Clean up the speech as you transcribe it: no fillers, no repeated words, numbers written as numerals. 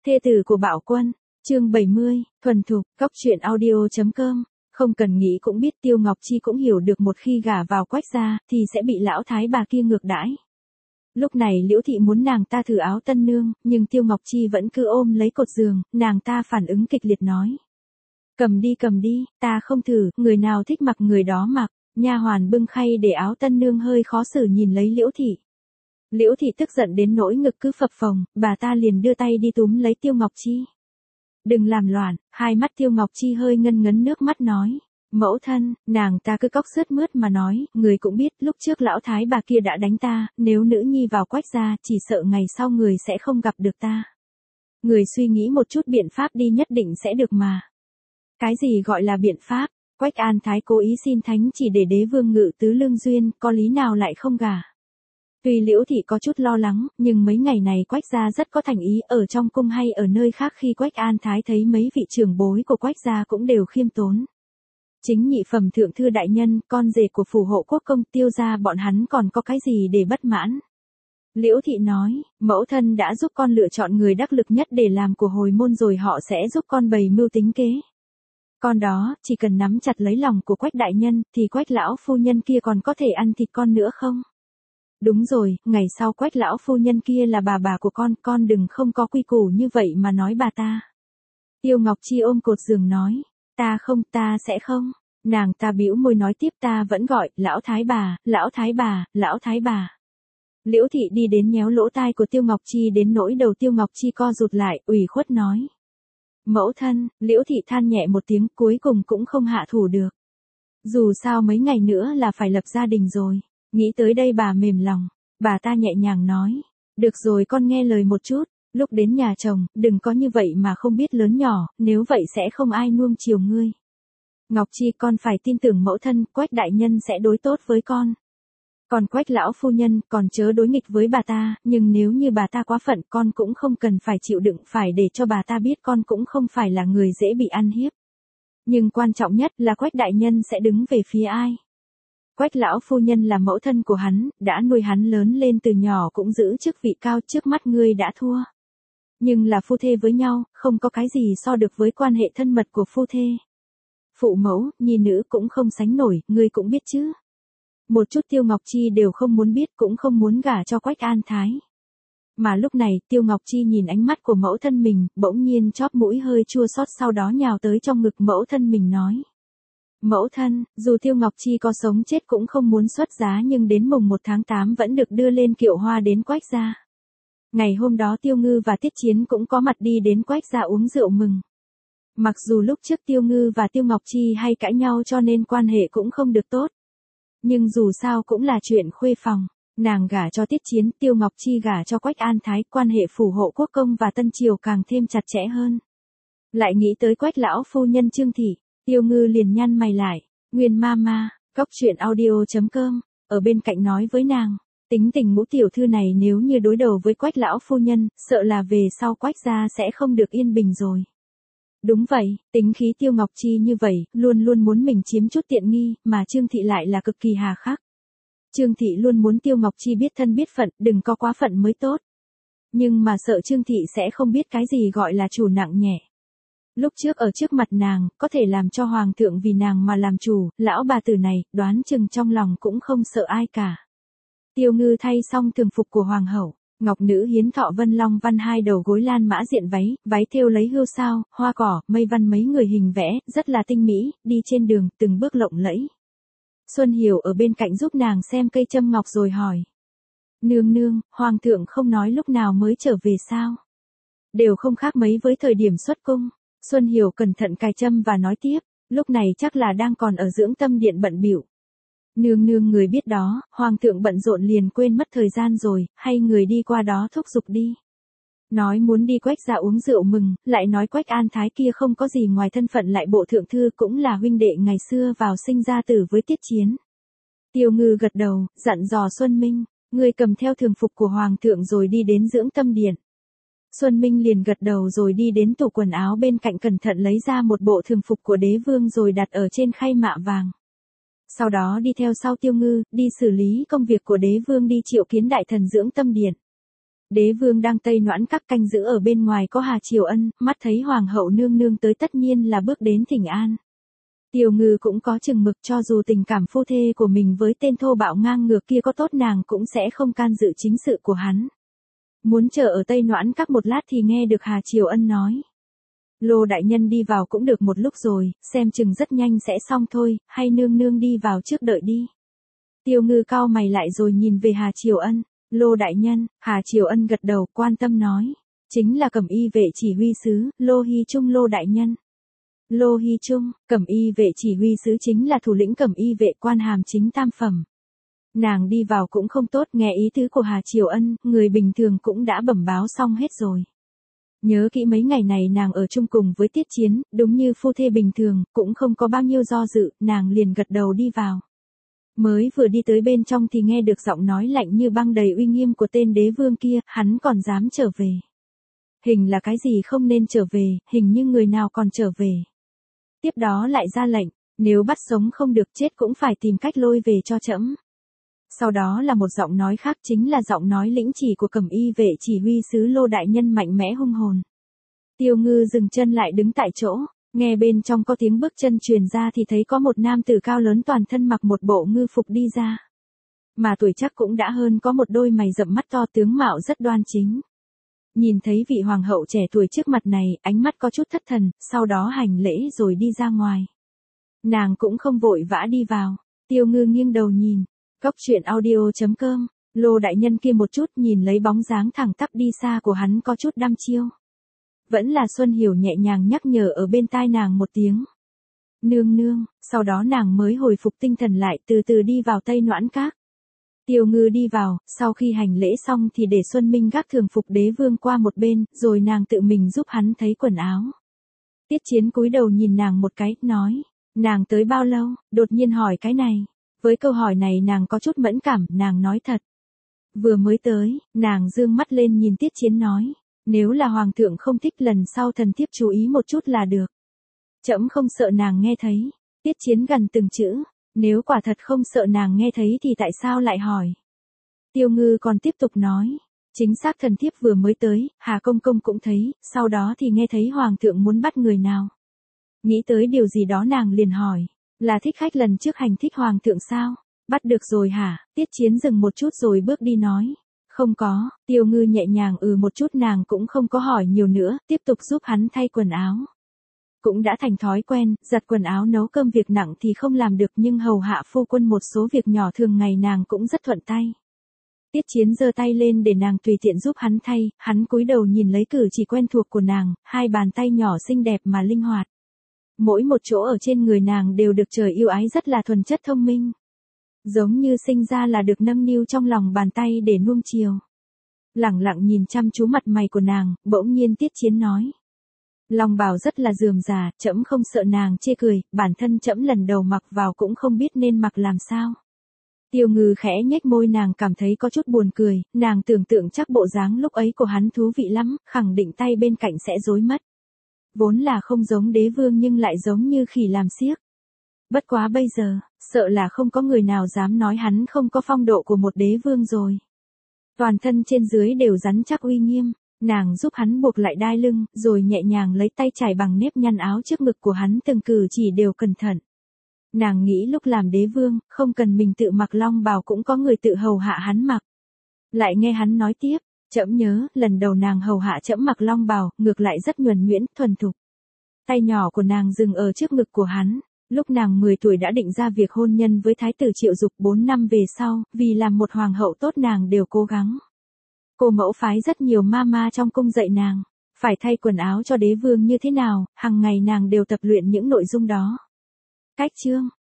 Thê tử của Bảo Quân, chương 70, thuần thục, góc truyện audio.com. Không cần nghĩ cũng biết Tiêu Ngọc Chi cũng hiểu được một khi gả vào Quách gia thì sẽ bị lão thái bà kia ngược đãi. Lúc này Liễu thị muốn nàng ta thử áo tân nương, nhưng Tiêu Ngọc Chi vẫn cứ ôm lấy cột giường, nàng ta phản ứng kịch liệt nói: cầm đi, ta không thử, người nào thích mặc người đó mặc. Nha hoàn bưng khay để áo tân nương hơi khó xử nhìn lấy Liễu thị. Liễu thị tức giận đến nỗi ngực cứ phập phồng, bà ta liền đưa tay đi túm lấy Tiêu Ngọc Chi. Đừng làm loạn, hai mắt Tiêu Ngọc Chi hơi ngân ngấn nước mắt nói: mẫu thân, nàng ta cứ cóc sướt mướt mà nói, người cũng biết lúc trước lão thái bà kia đã đánh ta, nếu nữ nhi vào Quách gia, chỉ sợ ngày sau người sẽ không gặp được ta. Người suy nghĩ một chút biện pháp đi nhất định sẽ được mà. Cái gì gọi là biện pháp? Quách An Thái cố ý xin thánh chỉ để đế vương ngự tứ lương duyên, có lý nào lại không gả? Tuy Liễu thị có chút lo lắng, nhưng mấy ngày này Quách gia rất có thành ý, ở trong cung hay ở nơi khác khi Quách An Thái thấy mấy vị trưởng bối của Quách gia cũng đều khiêm tốn. Chính nhị phẩm thượng thư đại nhân, con rể của phủ hộ quốc công Tiêu gia bọn hắn còn có cái gì để bất mãn. Liễu thị nói, mẫu thân đã giúp con lựa chọn người đắc lực nhất để làm của hồi môn rồi họ sẽ giúp con bày mưu tính kế. Con đó, chỉ cần nắm chặt lấy lòng của Quách đại nhân, thì Quách lão phu nhân kia còn có thể ăn thịt con nữa không? Đúng rồi, ngày sau Quách lão phu nhân kia là bà của con đừng không có quy củ như vậy mà nói bà ta. Tiêu Ngọc Chi ôm cột giường nói, ta sẽ không. Nàng ta bĩu môi nói tiếp, ta vẫn gọi, lão thái bà. Liễu thị đi đến nhéo lỗ tai của Tiêu Ngọc Chi đến nỗi đầu Tiêu Ngọc Chi co rụt lại, ủy khuất nói. Mẫu thân, Liễu thị than nhẹ một tiếng, cuối cùng cũng không hạ thủ được. Dù sao mấy ngày nữa là phải lập gia đình rồi. Nghĩ tới đây bà mềm lòng, bà ta nhẹ nhàng nói, được rồi con nghe lời một chút, lúc đến nhà chồng, đừng có như vậy mà không biết lớn nhỏ, nếu vậy sẽ không ai nuông chiều ngươi. Ngọc Chi, con phải tin tưởng mẫu thân, Quách đại nhân sẽ đối tốt với con. Còn Quách lão phu nhân, còn chớ đối nghịch với bà ta, nhưng nếu như bà ta quá phận con cũng không cần phải chịu đựng, phải để cho bà ta biết con cũng không phải là người dễ bị ăn hiếp. Nhưng quan trọng nhất là Quách đại nhân sẽ đứng về phía ai. Quách lão phu nhân là mẫu thân của hắn, đã nuôi hắn lớn lên từ nhỏ cũng giữ chức vị cao, trước mắt ngươi đã thua. Nhưng là phu thê với nhau, không có cái gì so được với quan hệ thân mật của phu thê. Phụ mẫu, nhi nữ cũng không sánh nổi, ngươi cũng biết chứ. Một chút Tiêu Ngọc Chi đều không muốn biết, cũng không muốn gả cho Quách An Thái. Mà lúc này, Tiêu Ngọc Chi nhìn ánh mắt của mẫu thân mình, bỗng nhiên chóp mũi hơi chua xót, sau đó nhào tới trong ngực mẫu thân mình nói. Mẫu thân, dù Tiêu Ngọc Chi có sống chết cũng không muốn xuất giá, nhưng đến mùng 1 tháng 8 vẫn được đưa lên kiệu hoa đến Quách gia. Ngày hôm đó Tiêu Ngư và Tiết Chiến cũng có mặt đi đến Quách gia uống rượu mừng. Mặc dù lúc trước Tiêu Ngư và Tiêu Ngọc Chi hay cãi nhau cho nên quan hệ cũng không được tốt. Nhưng dù sao cũng là chuyện khuê phòng, nàng gả cho Tiết Chiến, Tiêu Ngọc Chi gả cho Quách An Thái, quan hệ phủ hộ quốc công và Tân Triều càng thêm chặt chẽ hơn. Lại nghĩ tới Quách lão phu nhân Trương thị, Tiêu Ngư liền nhăn mày lại, Nguyên Mama, góc truyện audio.com, ở bên cạnh nói với nàng, tính tình Ngũ tiểu thư này nếu như đối đầu với Quách lão phu nhân, sợ là về sau Quách gia sẽ không được yên bình rồi. Đúng vậy, tính khí Tiêu Ngọc Chi như vậy, luôn luôn muốn mình chiếm chút tiện nghi, mà Trương thị lại là cực kỳ hà khắc. Trương thị luôn muốn Tiêu Ngọc Chi biết thân biết phận, đừng có quá phận mới tốt. Nhưng mà sợ Trương thị sẽ không biết cái gì gọi là chủ nặng nhẹ. Lúc trước ở trước mặt nàng, có thể làm cho hoàng thượng vì nàng mà làm chủ, lão bà tử này, đoán chừng trong lòng cũng không sợ ai cả. Tiêu Ngư thay xong thường phục của hoàng hậu, ngọc nữ hiến thọ vân long văn hai đầu gối lan mã diện váy thêu lấy hươu sao, hoa cỏ, mây văn mấy người hình vẽ, rất là tinh mỹ, đi trên đường, từng bước lộng lẫy. Xuân Hiểu ở bên cạnh giúp nàng xem cây châm ngọc rồi hỏi. Nương, hoàng thượng không nói lúc nào mới trở về sao? Đều không khác mấy với thời điểm xuất cung. Xuân Hiểu cẩn thận cài châm và nói tiếp, lúc này chắc là đang còn ở dưỡng tâm điện bận bịu. Nương người biết đó, hoàng thượng bận rộn liền quên mất thời gian rồi, hay người đi qua đó thúc giục đi. Nói muốn đi Quách gia uống rượu mừng, lại nói Quách An Thái kia không có gì ngoài thân phận lại bộ thượng thư, cũng là huynh đệ ngày xưa vào sinh ra tử với Tiết Chiến. Tiêu Ngư gật đầu, dặn dò Xuân Minh, người cầm theo thường phục của hoàng thượng rồi đi đến dưỡng tâm điện. Xuân Minh liền gật đầu rồi đi đến tủ quần áo bên cạnh cẩn thận lấy ra một bộ thường phục của đế vương rồi đặt ở trên khay mạ vàng. Sau đó đi theo sau Tiêu Ngư, đi xử lý công việc của đế vương, đi triệu kiến đại thần dưỡng tâm điện. Đế vương đang tây noãn các canh giữ ở bên ngoài có Hà Triều Ân, mắt thấy hoàng hậu nương nương tới tất nhiên là bước đến thỉnh an. Tiêu Ngư cũng có chừng mực, cho dù tình cảm phu thê của mình với tên thô bạo ngang ngược kia có tốt nàng cũng sẽ không can dự chính sự của hắn. Muốn chờ ở Tây Noãn các một lát thì nghe được Hà Triều Ân nói. Lô đại nhân đi vào cũng được một lúc rồi, xem chừng rất nhanh sẽ xong thôi, hay nương nương đi vào trước đợi đi. Tiêu Ngư cau mày lại rồi nhìn về Hà Triều Ân. Lô đại nhân, Hà Triều Ân gật đầu quan tâm nói. Chính là Cẩm Y vệ chỉ huy sứ, Lô Hy Trung Lô đại nhân. Lô Hy Trung, Cẩm Y vệ chỉ huy sứ chính là thủ lĩnh Cẩm Y vệ, quan hàm chính tam phẩm. Nàng đi vào cũng không tốt, nghe ý tứ của Hà Triều Ân, người bình thường cũng đã bẩm báo xong hết rồi. Nhớ kỹ mấy ngày này nàng ở chung cùng với Tiết Chiến, đúng như phu thê bình thường, cũng không có bao nhiêu do dự, nàng liền gật đầu đi vào. Mới vừa đi tới bên trong thì nghe được giọng nói lạnh như băng đầy uy nghiêm của tên đế vương kia, hắn còn dám trở về. Hình là cái gì không nên trở về, hình như người nào còn trở về. Tiếp đó lại ra lệnh, nếu bắt sống không được chết cũng phải tìm cách lôi về cho trẫm. Sau đó là một giọng nói khác, chính là giọng nói lĩnh chỉ của Cẩm Y vệ chỉ huy sứ Lô đại nhân mạnh mẽ hung hồn. Tiêu Ngư dừng chân lại đứng tại chỗ, nghe bên trong có tiếng bước chân truyền ra thì thấy có một nam tử cao lớn toàn thân mặc một bộ ngư phục đi ra. Mà tuổi chắc cũng đã hơn, có một đôi mày rậm, mắt to, tướng mạo rất đoan chính. Nhìn thấy vị hoàng hậu trẻ tuổi trước mặt này, ánh mắt có chút thất thần, sau đó hành lễ rồi đi ra ngoài. Nàng cũng không vội vã đi vào. Tiêu Ngư nghiêng đầu nhìn. Cốc truyện audio.com, Lô đại nhân kia một chút nhìn lấy bóng dáng thẳng tắp đi xa của hắn có chút đăm chiêu. Vẫn là Xuân Hiểu nhẹ nhàng nhắc nhở ở bên tai nàng một tiếng. Nương nương, sau đó nàng mới hồi phục tinh thần lại, từ từ đi vào Tây Noãn Các. Tiêu Ngư đi vào, sau khi hành lễ xong thì để Xuân Minh gác thường phục đế vương qua một bên, rồi nàng tự mình giúp hắn thấy quần áo. Tiết Chiến cúi đầu nhìn nàng một cái, nói, nàng tới bao lâu, đột nhiên hỏi cái này. Với câu hỏi này nàng có chút mẫn cảm, nàng nói thật. Vừa mới tới, nàng dương mắt lên nhìn Tiết Chiến nói, nếu là hoàng thượng không thích lần sau thần thiếp chú ý một chút là được. Trẫm không sợ nàng nghe thấy. Tiết Chiến gần từng chữ, nếu quả thật không sợ nàng nghe thấy thì tại sao lại hỏi. Tiêu Ngư còn tiếp tục nói, chính xác thần thiếp vừa mới tới, Hà công công cũng thấy, sau đó thì nghe thấy hoàng thượng muốn bắt người nào. Nghĩ tới điều gì đó nàng liền hỏi, là thích khách lần trước hành thích hoàng thượng sao? Bắt được rồi hả? Tiết Chiến dừng một chút rồi bước đi nói. Không có. Tiêu Ngư nhẹ nhàng một chút, nàng cũng không có hỏi nhiều nữa, tiếp tục giúp hắn thay quần áo. Cũng đã thành thói quen, giặt quần áo nấu cơm việc nặng thì không làm được, nhưng hầu hạ phu quân một số việc nhỏ thường ngày nàng cũng rất thuận tay. Tiết Chiến giơ tay lên để nàng tùy tiện giúp hắn thay, hắn cúi đầu nhìn lấy cử chỉ quen thuộc của nàng, hai bàn tay nhỏ xinh đẹp mà linh hoạt. Mỗi một chỗ ở trên người nàng đều được trời yêu ái, rất là thuần chất thông minh. Giống như sinh ra là được nâng niu trong lòng bàn tay để nuông chiều. Lẳng lặng nhìn chăm chú mặt mày của nàng, bỗng nhiên Tiết Chiến nói. Long bào rất là rườm rà, trẫm không sợ nàng chê cười, bản thân trẫm lần đầu mặc vào cũng không biết nên mặc làm sao. Tiêu Ngư khẽ nhếch môi, nàng cảm thấy có chút buồn cười, nàng tưởng tượng chắc bộ dáng lúc ấy của hắn thú vị lắm, khẳng định tay bên cạnh sẽ rối mất. Vốn là không giống đế vương nhưng lại giống như khỉ làm xiếc. Bất quá bây giờ, sợ là không có người nào dám nói hắn không có phong độ của một đế vương rồi. Toàn thân trên dưới đều rắn chắc uy nghiêm, nàng giúp hắn buộc lại đai lưng, rồi nhẹ nhàng lấy tay trải bằng nếp nhăn áo trước ngực của hắn, từng cử chỉ đều cẩn thận. Nàng nghĩ lúc làm đế vương, không cần mình tự mặc long bào cũng có người tự hầu hạ hắn mặc. Lại nghe hắn nói tiếp, trẫm nhớ, lần đầu nàng hầu hạ trẫm mặc long bào, ngược lại rất nhuần nhuyễn, thuần thục. Tay nhỏ của nàng dừng ở trước ngực của hắn. Lúc nàng 10 tuổi đã định ra việc hôn nhân với thái tử Triệu Dục, 4 năm về sau, vì làm một hoàng hậu tốt nàng đều cố gắng. Cô mẫu phái rất nhiều mama trong cung dạy nàng, phải thay quần áo cho đế vương như thế nào, hàng ngày nàng đều tập luyện những nội dung đó. Cách chương,